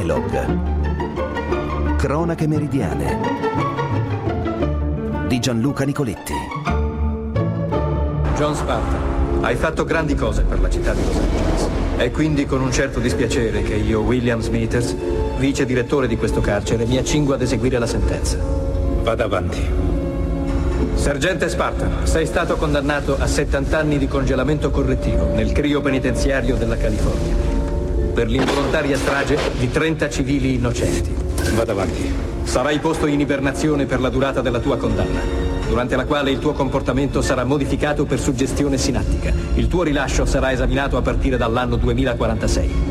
Elog. Cronache meridiane di Gianluca Nicoletti. John Spartan, hai fatto grandi cose per la città di Los Angeles. È quindi con un certo dispiacere che io, William Smithers, vice direttore di questo carcere, mi accingo ad eseguire la sentenza. Vada avanti. Sergente Spartan, sei stato condannato a 70 anni di congelamento correttivo nel crio penitenziario della California per l'involontaria strage di 30 civili innocenti. Vada avanti. Sarai posto in ibernazione per la durata della tua condanna, durante la quale il tuo comportamento sarà modificato per suggestione sinattica. Il tuo rilascio sarà esaminato a partire dall'anno 2046.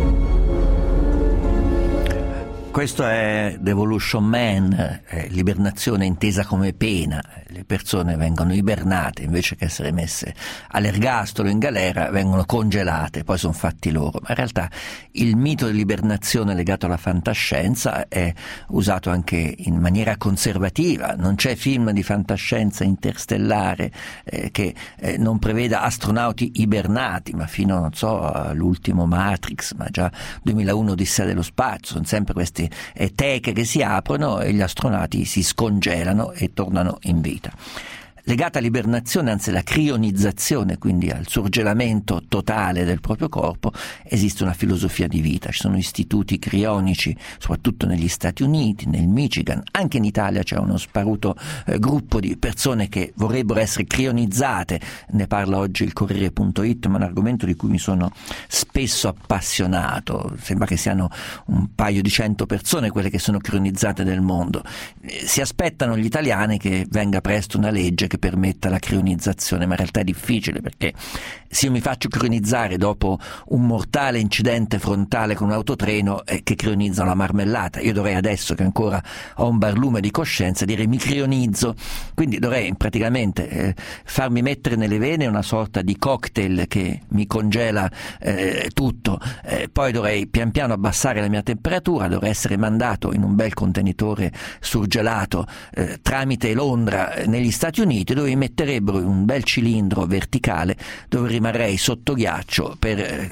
Questo è Devolution Man, l'ibernazione intesa come pena. Le persone vengono ibernate, invece che essere messe all'ergastolo in galera, vengono congelate, poi sono fatti loro. Ma in realtà il mito dell'ibernazione legato alla fantascienza è usato anche in maniera conservativa. Non c'è film di fantascienza interstellare che non preveda astronauti ibernati, ma fino, non so, all'ultimo Matrix, ma già 2001 Odissea dello spazio, sono sempre questi teche che si aprono e gli astronauti si scongelano e tornano in vita. Legata all'ibernazione, anzi alla crionizzazione, quindi al surgelamento totale del proprio corpo, esiste una filosofia di vita. Ci sono istituti crionici, soprattutto negli Stati Uniti, nel Michigan, anche in Italia c'è uno sparuto gruppo di persone che vorrebbero essere crionizzate. Ne parla oggi il Corriere.it, ma è un argomento di cui mi sono spesso appassionato. Sembra che siano un paio di 100 persone quelle che sono crionizzate nel mondo. Si aspettano gli italiani che venga presto una legge che permetta la crionizzazione, ma in realtà è difficile, perché se io mi faccio crionizzare dopo un mortale incidente frontale con un autotreno che crionizzano la marmellata, io dovrei, adesso che ancora ho un barlume di coscienza, dire mi crionizzo, quindi dovrei praticamente farmi mettere nelle vene una sorta di cocktail che mi congela tutto, poi dovrei pian piano abbassare la mia temperatura, dovrei essere mandato in un bel contenitore surgelato tramite Londra negli Stati Uniti, dove mi metterebbero in un bel cilindro verticale dove rimarrei sotto ghiaccio per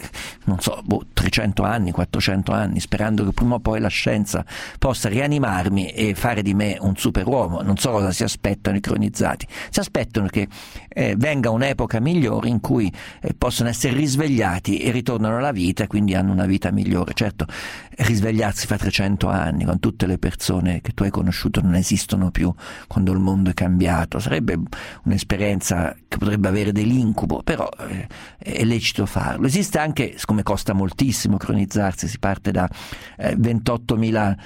300 anni, 400 anni, sperando che prima o poi la scienza possa rianimarmi e fare di me un superuomo. Non so cosa si aspettano i cronizzati, si aspettano che venga un'epoca migliore in cui possono essere risvegliati e ritornano alla vita e quindi hanno una vita migliore. Certo, risvegliarsi fra 300 anni, con tutte le persone che tu hai conosciuto non esistono più, quando il mondo è cambiato, sarebbe un'esperienza che potrebbe avere dell'incubo, però è lecito farlo. Esiste anche, siccome costa moltissimo cronizzarsi, si parte da $28.000 a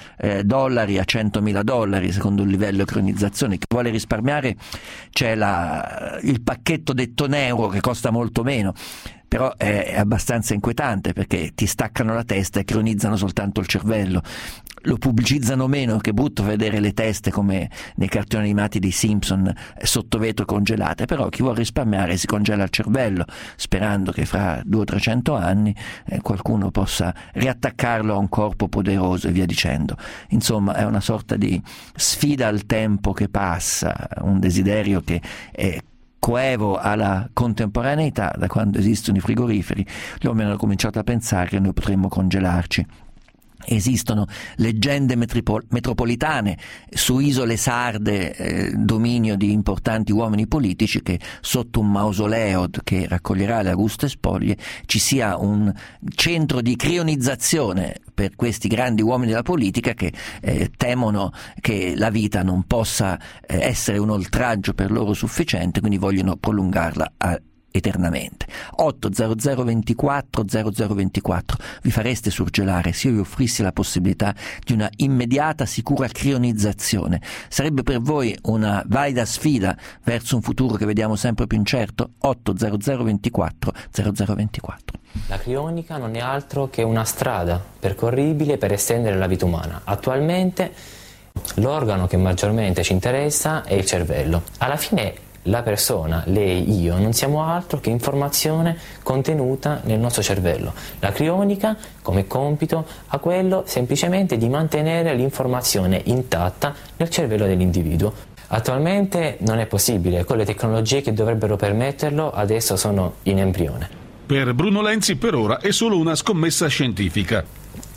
$100.000 secondo il livello cronizzazione. Chi vuole risparmiare, c'è il pacchetto detto Neuro che costa molto meno, però è abbastanza inquietante perché ti staccano la testa e cronizzano soltanto il cervello. Lo pubblicizzano meno, che brutto vedere le teste come nei cartoni animati dei Simpson sotto vetro congelate, però chi vuole risparmiare si congela il cervello sperando che fra 200-300 anni qualcuno possa riattaccarlo a un corpo poderoso e via dicendo. Insomma, è una sorta di sfida al tempo che passa, un desiderio che è coevo alla contemporaneità. Da quando esistono i frigoriferi, gli uomini hanno cominciato a pensare che noi potremmo congelarci. Esistono leggende metropolitane su isole sarde, dominio di importanti uomini politici, che sotto un mausoleo che raccoglierà le auguste spoglie ci sia un centro di crionizzazione per questi grandi uomini della politica che temono che la vita non possa essere un oltraggio per loro sufficiente, quindi vogliono prolungarla eternamente. 800 24 0024. Vi fareste surgelare se io vi offrissi la possibilità di una immediata, sicura crionizzazione? Sarebbe per voi una valida sfida verso un futuro che vediamo sempre più incerto? 800 24 0024. La crionica non è altro che una strada percorribile per estendere la vita umana. Attualmente l'organo che maggiormente ci interessa è il cervello. Alla fine la persona, lei, io, non siamo altro che informazione contenuta nel nostro cervello. La crionica, come compito, ha quello semplicemente di mantenere l'informazione intatta nel cervello dell'individuo. Attualmente non è possibile, con le tecnologie che dovrebbero permetterlo adesso sono in embrione. Per Bruno Lenzi per ora è solo una scommessa scientifica.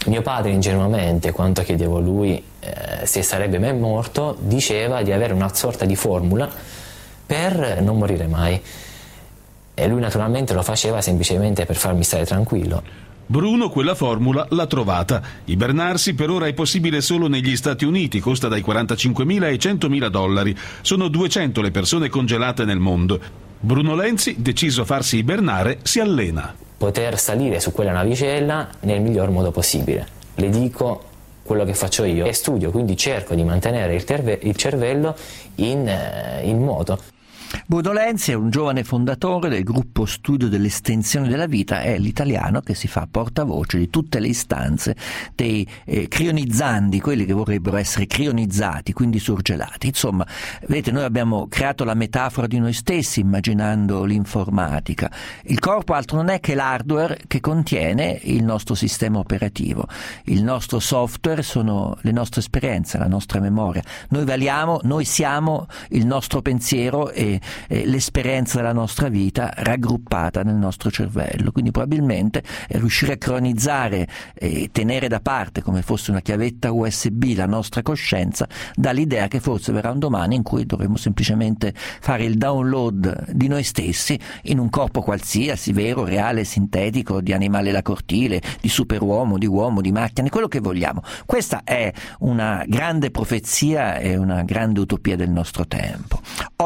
Mio padre ingenuamente, quando chiedevo a lui se sarebbe mai morto, diceva di avere una sorta di formula per non morire mai, e lui naturalmente lo faceva semplicemente per farmi stare tranquillo. Bruno quella formula l'ha trovata. Ibernarsi per ora è possibile solo negli Stati Uniti, costa dai $45.000 ai $100.000. Sono 200 le persone congelate nel mondo. Bruno Lenzi, deciso a farsi ibernare, si allena. Poter salire su quella navicella nel miglior modo possibile. Le dico quello che faccio io e studio, quindi cerco di mantenere il cervello in moto. Bruno Lenzi è un giovane fondatore del gruppo Studio dell'Estensione della Vita, è l'italiano che si fa portavoce di tutte le istanze dei crionizzandi, quelli che vorrebbero essere crionizzati, quindi surgelati. Insomma, vedete, noi abbiamo creato la metafora di noi stessi immaginando l'informatica. Il corpo altro non è che l'hardware che contiene il nostro sistema operativo. Il nostro software sono le nostre esperienze, la nostra memoria. Noi valiamo, noi siamo il nostro pensiero e l'esperienza della nostra vita raggruppata nel nostro cervello. Quindi probabilmente riuscire a cronizzare e tenere da parte come fosse una chiavetta USB la nostra coscienza dà l'idea che forse verrà un domani in cui dovremo semplicemente fare il download di noi stessi in un corpo qualsiasi, vero, reale, sintetico, di animale da cortile, di superuomo, di macchina, quello che vogliamo. Questa è una grande profezia e una grande utopia del nostro tempo.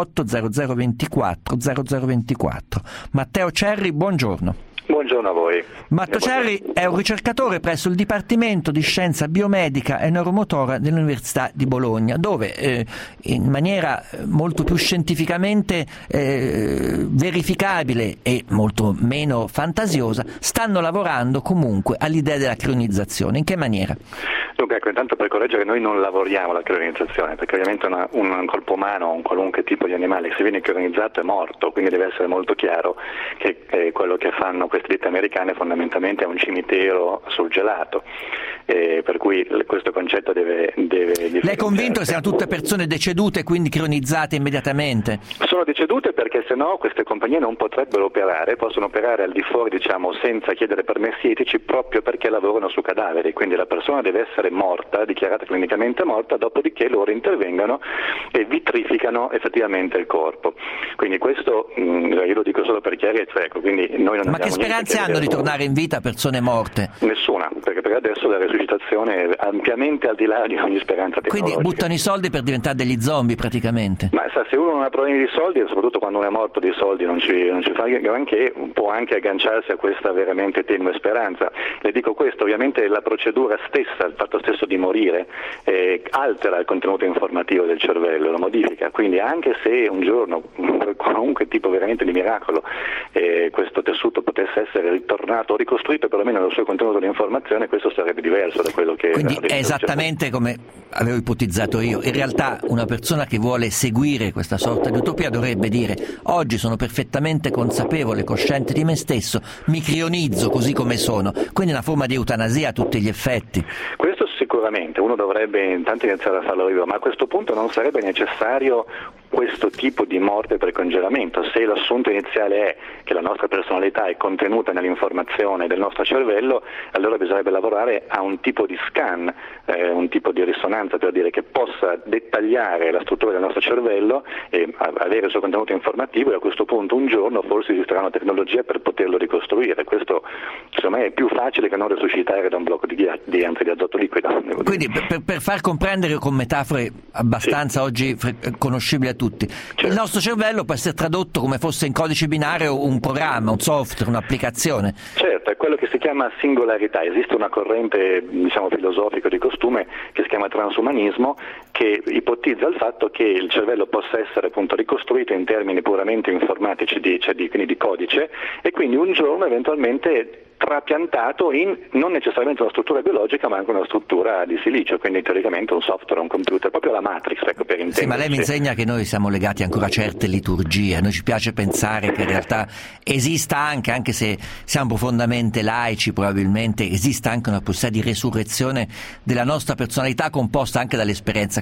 80024 0024. Matteo Cerri, buongiorno. Buongiorno a voi. Matteo Cerri è un ricercatore presso il Dipartimento di Scienza Biomedica e Neuromotora dell'Università di Bologna, dove in maniera molto più scientificamente verificabile e molto meno fantasiosa stanno lavorando comunque all'idea della crionizzazione. In che maniera? Dunque, ecco, intanto per correggere, noi non lavoriamo alla crionizzazione, perché ovviamente un corpo umano, un qualunque tipo di animale, se viene crionizzato è morto, quindi deve essere molto chiaro che quello che fanno queste ditte americane fondamentalmente è un cimitero surgelato, per cui questo concetto deve Lei è convinto che siano tutte persone decedute, quindi crionizzate immediatamente? Sono decedute perché sennò queste compagnie non potrebbero operare, possono operare al di fuori, diciamo, senza chiedere permessi etici, proprio perché lavorano su cadaveri, quindi la persona deve essere morta, dichiarata clinicamente morta, dopodiché loro intervengano e vitrificano effettivamente il corpo. Quindi questo io lo dico solo per chiarezza, ecco, quindi noi non Ma che speranze hanno di tornare in vita persone morte? Nessuna, perché per adesso la resuscitazione è ampiamente al di là di ogni speranza tecnologica. Quindi buttano i soldi per diventare degli zombie praticamente? Ma se uno non ha problemi di soldi, e soprattutto quando uno è morto di soldi non ci fa granché, può anche agganciarsi a questa veramente tenue speranza. Le dico questo, ovviamente la procedura stessa, il fatto stesso di morire, altera il contenuto informativo del cervello, lo modifica, quindi anche se un giorno, per qualunque tipo veramente di miracolo, questo tessuto potesse essere ritornato o ricostruito perlomeno nel suo contenuto di informazione, questo sarebbe diverso da quello che... Quindi è esattamente come avevo ipotizzato io. In realtà una persona che vuole seguire questa sorta di utopia dovrebbe dire: oggi sono perfettamente consapevole, cosciente di me stesso, mi crionizzo così come sono. Quindi una forma di eutanasia a tutti gli effetti. Questo sicuramente, uno dovrebbe intanto iniziare a farlo vivo, ma a questo punto non sarebbe necessario questo tipo di morte per congelamento. Se l'assunto iniziale è che la nostra personalità è contenuta nell'informazione del nostro cervello, allora bisognerebbe lavorare a un tipo di scan, un tipo di risonanza, per dire, che possa dettagliare la struttura del nostro cervello e avere il suo contenuto informativo, e a questo punto un giorno forse esisterà una tecnologia per poterlo ricostruire. Questo secondo me è più facile che non resuscitare da un blocco di azoto liquido. Quindi per far comprendere con metafore abbastanza oggi conoscibili a tutti, certo, il nostro cervello può essere tradotto come fosse in codice binario un programma, un software, un'applicazione. Certo, è quello che si chiama singolarità. Esiste una corrente, diciamo, filosofica di costume che si chiama transumanismo, che ipotizza il fatto che il cervello possa essere appunto ricostruito in termini puramente informatici, quindi di codice, e quindi un giorno eventualmente trapiantato in non necessariamente una struttura biologica ma anche una struttura di silicio, quindi teoricamente un software, un computer, proprio la Matrix, ecco, per intenderci. Sì, ma lei mi insegna che noi siamo legati ancora a certe liturgie, a noi ci piace pensare che in realtà esista anche se siamo profondamente laici, probabilmente esista anche una possibilità di resurrezione della nostra personalità composta anche dall'esperienza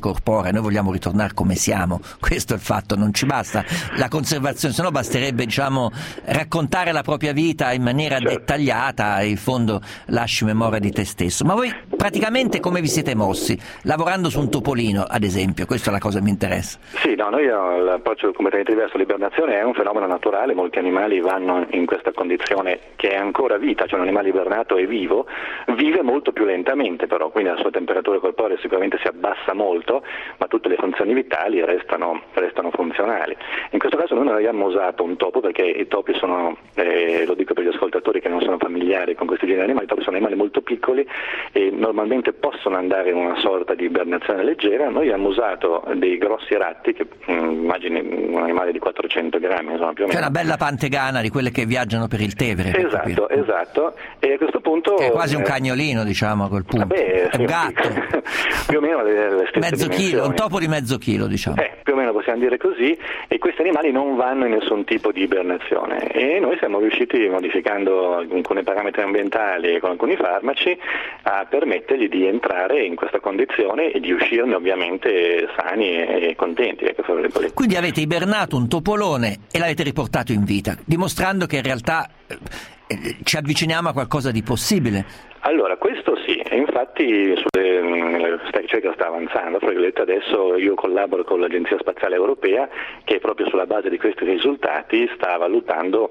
corporea, noi vogliamo ritornare come siamo, questo è il fatto, non ci basta la conservazione, se no basterebbe, diciamo, raccontare la propria vita in maniera dettagliata, in fondo lasci memoria di te stesso. Ma voi praticamente come vi siete mossi? Lavorando su un topolino, ad esempio, questa è la cosa che mi interessa. Sì, no, noi l'approccio completamente diverso. L'ibernazione è un fenomeno naturale, molti animali vanno in questa condizione che è ancora vita, cioè un animale ibernato è vivo, vive molto più lentamente però, quindi la sua temperatura corporea sicuramente si abbassa molto, ma tutte le funzioni vitali restano funzionali. In questo caso noi non abbiamo usato un topo perché i topi sono, lo dico per gli ascoltatori che non sono familiari con questi generi di animali, i topi sono animali molto piccoli e normalmente possono andare in una sorta di ibernazione leggera. Noi abbiamo usato dei grossi ratti, che immagini un animale di 400 grammi, insomma, più o meno. C'è una bella pantegana di quelle che viaggiano per il Tevere. Esatto, e a questo punto... Che è quasi un cagnolino, diciamo, a quel punto. È un gatto. Più o meno le stesse mezzo dimensioni. chilo, un topo di mezzo chilo, diciamo. Più o meno possiamo dire così, e questi animali non vanno in nessun tipo di ibernazione e noi siamo riusciti, modificando alcuni parametri ambientali e con alcuni farmaci, a permettergli di entrare in questa condizione e di uscirne ovviamente sani e contenti. Quindi avete ibernato un topolone e l'avete riportato in vita, dimostrando che in realtà ci avviciniamo a qualcosa di possibile. Allora, questo sì, e infatti questa ricerca sta avanzando, perché adesso io collaboro con l'Agenzia Spaziale Europea che proprio sulla base di questi risultati sta valutando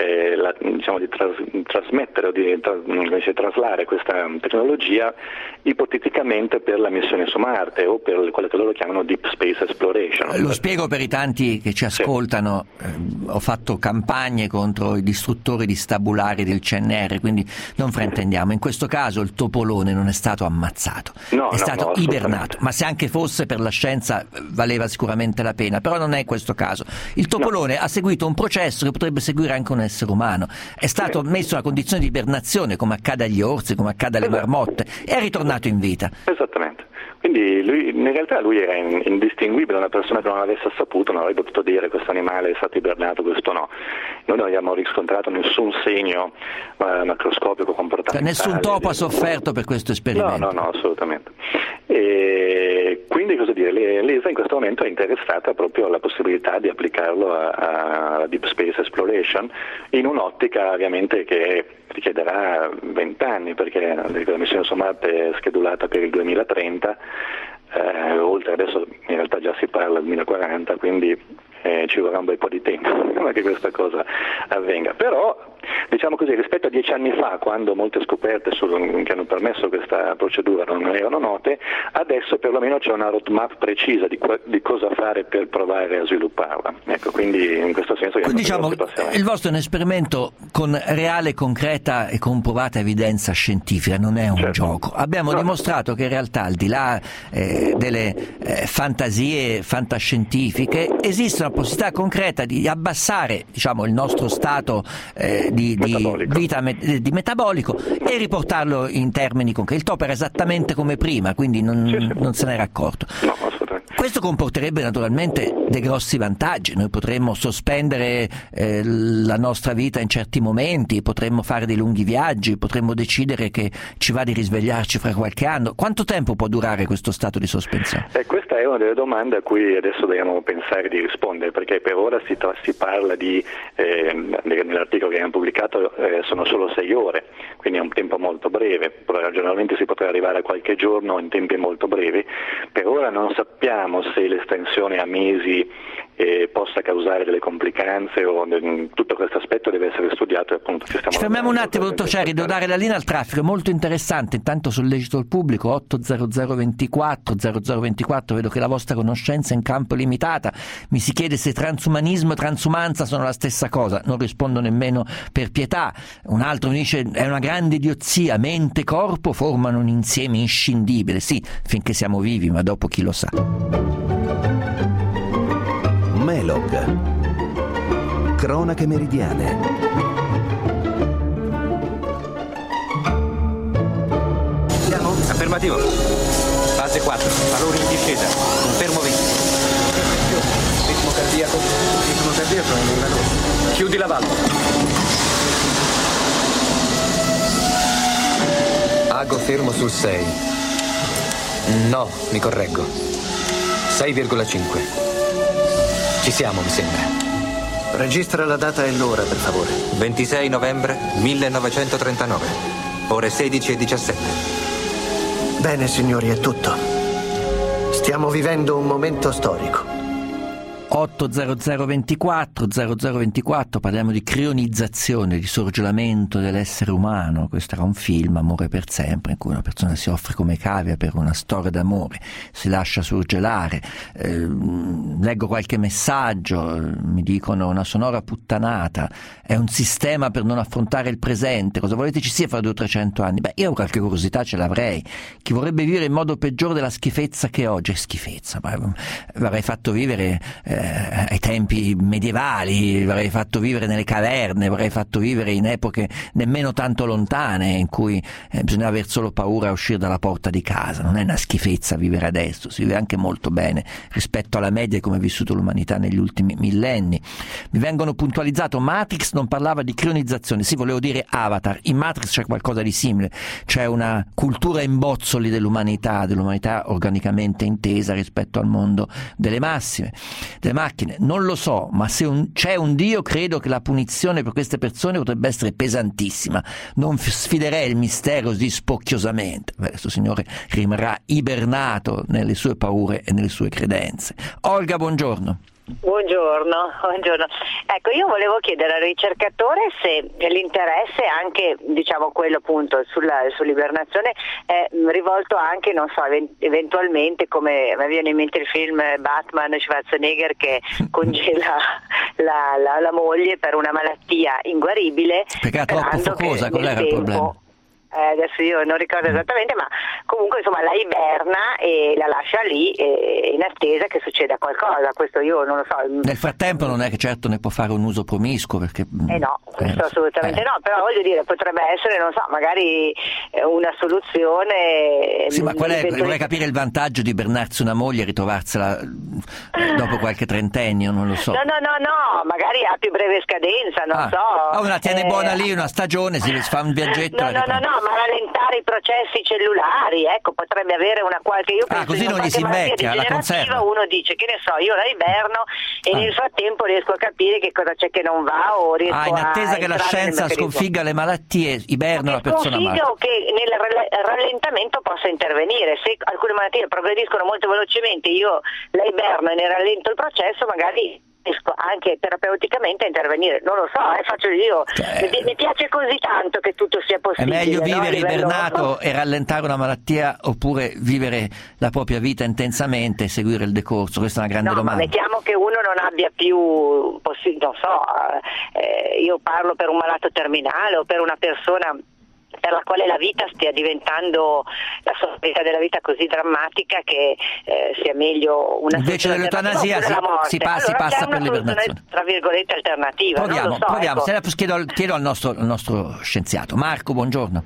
di trasmettere o di traslare questa tecnologia ipoteticamente per la missione su Marte o per quella che loro chiamano Deep Space Exploration. Lo spiego per i tanti che ci ascoltano, ho fatto campagne contro i distruttori di stabulari del CNR, quindi non fraintendiamo, in questo caso il topolone non è stato ammazzato, è stato ibernato, ma se anche fosse per la scienza valeva sicuramente la pena, però non è questo caso. Il topolone ha seguito un processo che potrebbe seguire anche un essere umano, è stato messo in una condizione di ibernazione come accade agli orsi, come accade alle marmotte, e è ritornato in vita. Esattamente. Quindi in realtà lui era indistinguibile, una persona che non avesse saputo non avrebbe potuto dire questo animale è stato ibernato, questo no. Noi non abbiamo riscontrato nessun segno macroscopico comportamentale. Nessun topo ha sofferto per questo esperimento? No, assolutamente. E quindi cosa dire, l'ESA in questo momento è interessata proprio alla possibilità di applicarlo a Deep Space Exploration in un'ottica ovviamente che richiederà 20 anni, perché la missione su Marte è schedulata per il 2030, oltre adesso in realtà già si parla del 2040, quindi ci vorrà un bel po' di tempo prima che questa cosa avvenga. Però diciamo così, rispetto a 10 anni fa, quando molte scoperte che hanno permesso questa procedura non erano note, adesso perlomeno c'è una roadmap precisa di cosa fare per provare a svilupparla. Ecco, quindi in questo senso diciamo il vostro è un esperimento con reale, concreta e comprovata evidenza scientifica, non è un gioco. Abbiamo dimostrato che in realtà, al di là delle fantasie fantascientifiche, esiste una possibilità concreta di abbassare, diciamo, il nostro stato di metabolico e riportarlo in termini concreti. Il topo era esattamente come prima, quindi non se n'era accorto. No, assolutamente. Questo comporterebbe naturalmente dei grossi vantaggi. Noi potremmo sospendere la nostra vita in certi momenti, potremmo fare dei lunghi viaggi, potremmo decidere che ci va di risvegliarci fra qualche anno. Quanto tempo può durare questo stato di sospensione? Questa è una delle domande a cui adesso dobbiamo pensare di rispondere, perché per ora si parla di, nell'articolo che abbiamo pubblicato, sono solo 6 ore, quindi è un tempo molto breve. Generalmente si potrà arrivare a qualche giorno in tempi molto brevi. Per ora non sappiamo se l'estensione a mesi possa causare delle complicanze o tutto questo aspetto deve essere studiato e appunto ci fermiamo un attimo, dottor Ciarri, devo dare la linea al traffico, è molto interessante. Intanto sollecito il pubblico 80024 0024, vedo che la vostra conoscenza in campo è limitata, mi si chiede se transumanismo e transumanza sono la stessa cosa, non rispondo nemmeno per pietà. Un altro mi dice è una grande idiozia, mente e corpo formano un insieme inscindibile. Sì, finché siamo vivi, ma dopo chi lo sa. Melog. Cronache meridiane. Affermativo. Fase 4. Valori in discesa. Confermo 20. Ritmo cardiaco. Chiudi la valvola. Ago fermo sul 6. No, mi correggo. 6,5. Ci siamo, mi sembra. Registra la data e l'ora, per favore. 26 novembre 1939, ore 16:17. Bene, signori, è tutto. Stiamo vivendo un momento storico. 80024, parliamo di crionizzazione, di sorgelamento dell'essere umano. Questo era un film, Amore per sempre, in cui una persona si offre come cavia per una storia d'amore, si lascia surgelare. Leggo qualche messaggio, mi dicono una sonora puttanata, è un sistema per non affrontare il presente, cosa volete ci sia fra 200 o 300 anni? Beh, io qualche curiosità ce l'avrei. Chi vorrebbe vivere in modo peggiore della schifezza che oggi è schifezza, l'avrei fatto vivere ai tempi medievali, l'avrei fatto vivere nelle caverne, l'avrei fatto vivere in epoche nemmeno tanto lontane, in cui bisognava aver solo paura a uscire dalla porta di casa. Non è una schifezza vivere adesso, si vive anche molto bene rispetto alla media come ha vissuto l'umanità negli ultimi millenni. Mi vengono puntualizzato, Matrix non parlava di crionizzazione, sì, volevo dire Avatar. In Matrix c'è qualcosa di simile, c'è una cultura in bozzoli dell'umanità organicamente intesa rispetto al mondo delle macchine. Non lo so, ma se c'è un Dio, credo che la punizione per queste persone potrebbe essere pesantissima. Non sfiderei il mistero così spocchiosamente. Questo signore rimarrà ibernato nelle sue paure e nelle sue credenze. Olga, buongiorno. Buongiorno. Ecco, io volevo chiedere al ricercatore se l'interesse anche, diciamo, quello appunto sull'ibernazione è rivolto anche, non so, eventualmente, come mi viene in mente il film Batman, Schwarzenegger che congela la moglie per una malattia inguaribile. Perché è troppo focosa, qual era il problema? Adesso io non ricordo esattamente, ma comunque insomma la iberna e la lascia lì in attesa che succeda qualcosa. Questo io non lo so. Nel frattempo non è che certo ne può fare un uso promiscuo, perché no, questo assolutamente no, però voglio dire, potrebbe essere, non so, magari una soluzione. Sì, ma vorrei capire il vantaggio di ibernarsi una moglie e ritrovarsela dopo qualche trentennio, non lo so. No, magari ha più breve scadenza, non so. Una tiene buona lì una stagione, si fa un viaggetto. No, ma rallentare i processi cellulari, ecco, potrebbe avere una qualche. Io penso così non gli si invecchia, la conserva. Uno dice, che ne so, io la iberno e nel frattempo riesco a capire che cosa c'è che non va, o riesco in attesa che la scienza sconfigga le malattie, iberno la persona malata. O che nel rallentamento possa intervenire. Se alcune malattie progrediscono molto velocemente, io la iberno e ne rallento il processo, magari riesco anche terapeuticamente a intervenire, non lo so, faccio io. Mi piace così tanto che tutto sia possibile. È meglio vivere ibernato livello... e rallentare una malattia, oppure vivere la propria vita intensamente e seguire il decorso? Questa è una grande domanda. Ma mettiamo che uno non abbia più non so, io parlo per un malato terminale o per una persona per la quale la vita stia diventando, la sofferenza della vita così drammatica che sia meglio una invece dell'eutanasia si passa per l'ibernazione, tra virgolette, alternativa. Proviamo. Ecco. Chiedo al nostro scienziato. Marco, buongiorno.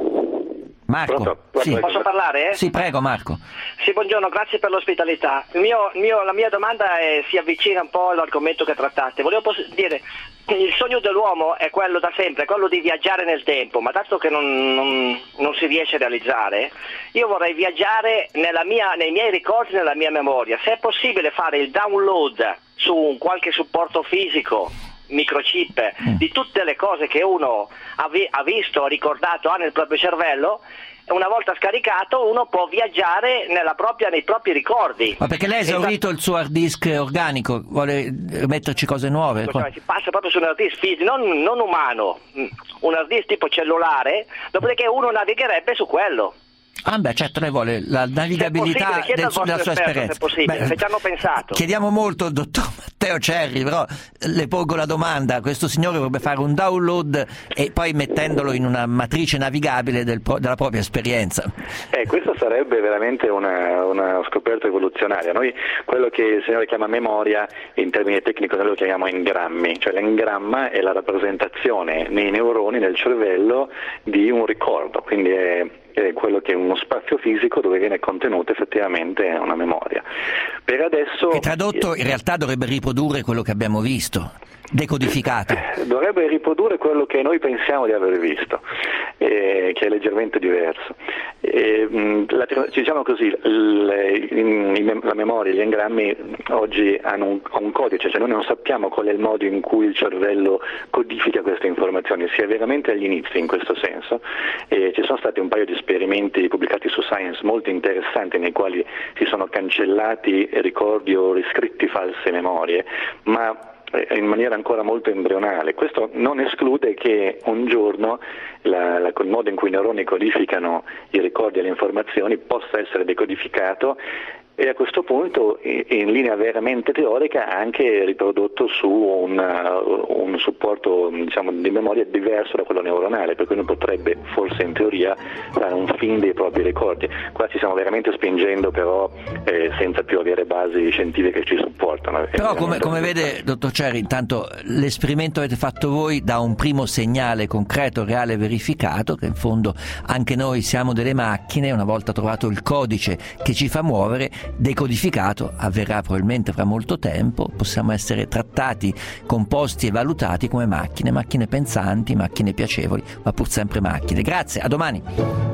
Marco, sì. Posso parlare? Sì, prego Marco. Sì, buongiorno, grazie per l'ospitalità. La mia domanda si avvicina un po' all'argomento che trattate. Volevo dire, il sogno dell'uomo è quello da sempre, è quello di viaggiare nel tempo, ma dato che non si riesce a realizzare, io vorrei viaggiare nei miei ricordi, nella mia memoria. Se è possibile fare il download su qualche supporto fisico, microchip, di tutte le cose che uno ha visto, ha ricordato, ha nel proprio cervello, una volta scaricato uno può viaggiare nei propri ricordi. Ma perché lei ha esaurito il suo hard disk organico, vuole metterci cose nuove? Cioè, si passa proprio su un hard disk fisico, non umano, un hard disk tipo cellulare, dopodiché uno navigherebbe su quello. Certo, lei vuole la navigabilità della sua esperienza. Se è possibile, se ci hanno pensato. Chiediamo molto al dottor Matteo Cerri, però le pongo la domanda: questo signore vorrebbe fare un download e poi mettendolo in una matrice navigabile della propria esperienza. Questo sarebbe veramente una scoperta evoluzionaria. Noi quello che il signore chiama memoria, in termini tecnici noi lo chiamiamo engrammi, cioè l'engramma è la rappresentazione nei neuroni del cervello di un ricordo, quindi è quello che è uno spazio fisico dove viene contenuta effettivamente una memoria. Per adesso, che tradotto in realtà dovrebbe riprodurre quello che abbiamo visto. decodificato? Dovrebbe riprodurre quello che noi pensiamo di aver visto, che è leggermente diverso. Diciamo così, la memoria, gli engrammi oggi hanno un codice, cioè noi non sappiamo qual è il modo in cui il cervello codifica queste informazioni, si è veramente agli inizi in questo senso, e ci sono stati un paio di esperimenti pubblicati su Science molto interessanti nei quali si sono cancellati ricordi o riscritti false memorie, ma in maniera ancora molto embrionale. Questo non esclude che un giorno il modo in cui i neuroni codificano i ricordi e le informazioni possa essere decodificato e a questo punto in linea veramente teorica anche riprodotto su un supporto, diciamo, di memoria diverso da quello neuronale, per cui uno potrebbe forse in teoria fare un film dei propri ricordi. Qua ci stiamo veramente spingendo però senza più avere basi scientifiche che ci supportano. Però come vede, dottor Cerri, intanto l'esperimento avete fatto voi dà un primo segnale concreto, reale, verificato, che in fondo anche noi siamo delle macchine, una volta trovato il codice che ci fa muovere, decodificato, avverrà probabilmente fra molto tempo, possiamo essere trattati, composti e valutati come macchine pensanti, macchine piacevoli, ma pur sempre macchine. Grazie, a domani.